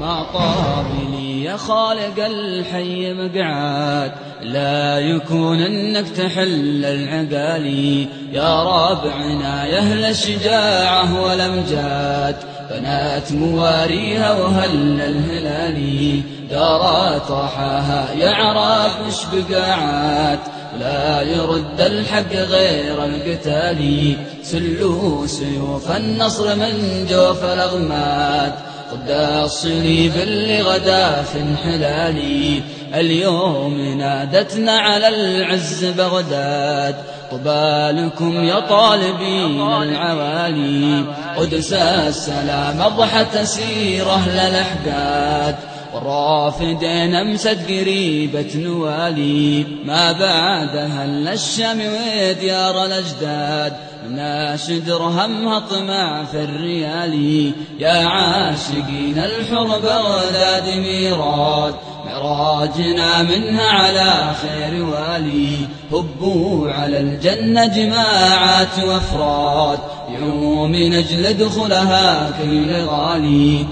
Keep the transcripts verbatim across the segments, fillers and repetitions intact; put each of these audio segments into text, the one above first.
ما طابني يا خالق الحي مقعد، لا يكون انك تحل العقالي يا رابعنا يا اهل الشجاعة والامجاد. بنات مواريها وهل الهلالي دارت رحاها يا عراف مش بقاعات، لا يرد الحق غير القتالي سلوا سيوف النصر من جوف الأغماد. قد الصليب اللي غدا في انحلالي اليوم نادتنا على العز بغداد. طبى لكم يا طالبين العوالي قدس السلام أضحت سيره للأحقاد. والرافدين أمست قريبة نوالي ما بعدها إلا الشام وديار الأجداد. ناشد درهمها طمع في الريالي يا عاشقين الحر بغداد ميراد. معراجنا منها على خير والي هبوا على الجنة جماعات وافراد. يعوا من أجل دخلها كل غالي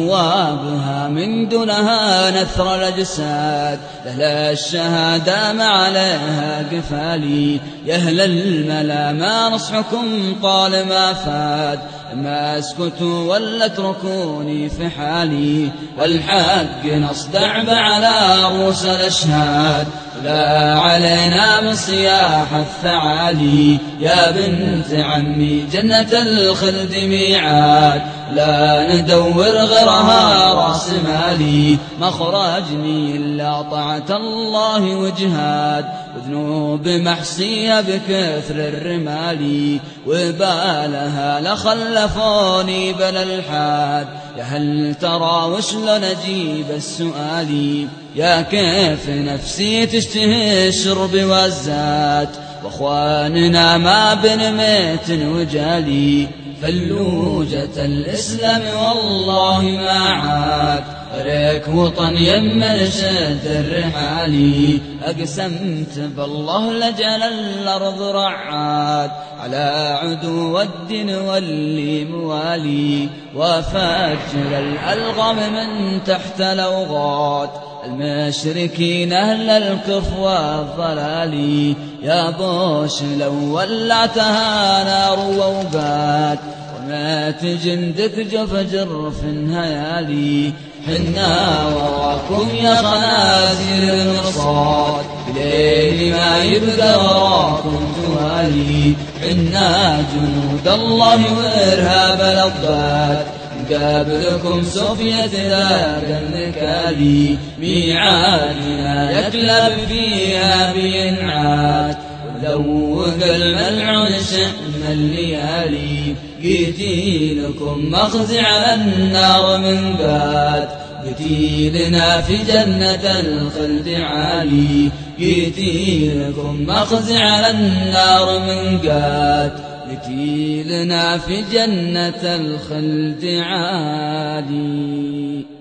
أبوابها من دونها نثر الأجساد. لها الشهادة ما عليها قفالي يا أهل الملا ما نصحكم طال ما فاد. ما اسكتوا ولا اتركوني في حالي والحق نصدع على رؤوس الأشهاد. لا علينا من صياح الثعالي يا بنت عمي جنة الخلد ميعاد. لا ندور غيرها راس مالي مخرجني إلا طاعة الله وجهاد. وذنوب محصية بكثر الرمال وبالها لخلفوني بلا الحاد. يا هل ترى وشلون أجيب السؤال يا كيف نفسي تشتهي الشرب والزاد. واخواننا ما بن ميت وجالي فلوجة الإسلام والله ما عاد. ريك وطن يم رشد الرحالي أقسمت بالله لجل الأرض رعاد. على عدو الدين واللي موالي وفجر الألغام من تحت الأوغاد. المشركين أهل الكفر والضلال يا بوش لو ولعتها نار ووقات. ومات جندك جف جرف هيالي حنا وراكم يا خنازير المرصاد. بليل ما يبقى وراكم توالي حنا جنود الله وإرهاب الأضداد. قابلكم سوفية ذاك النكالي ميعادنا يكلب فيها بينعاد. وذوق الملعون شأن الليالي قتيلكم مخزي على النار من بات. قتيلنا في جنة الخلد عالي قتيلكم مخزي على النار من قات. قتيلنا في جنة الخلد عالي.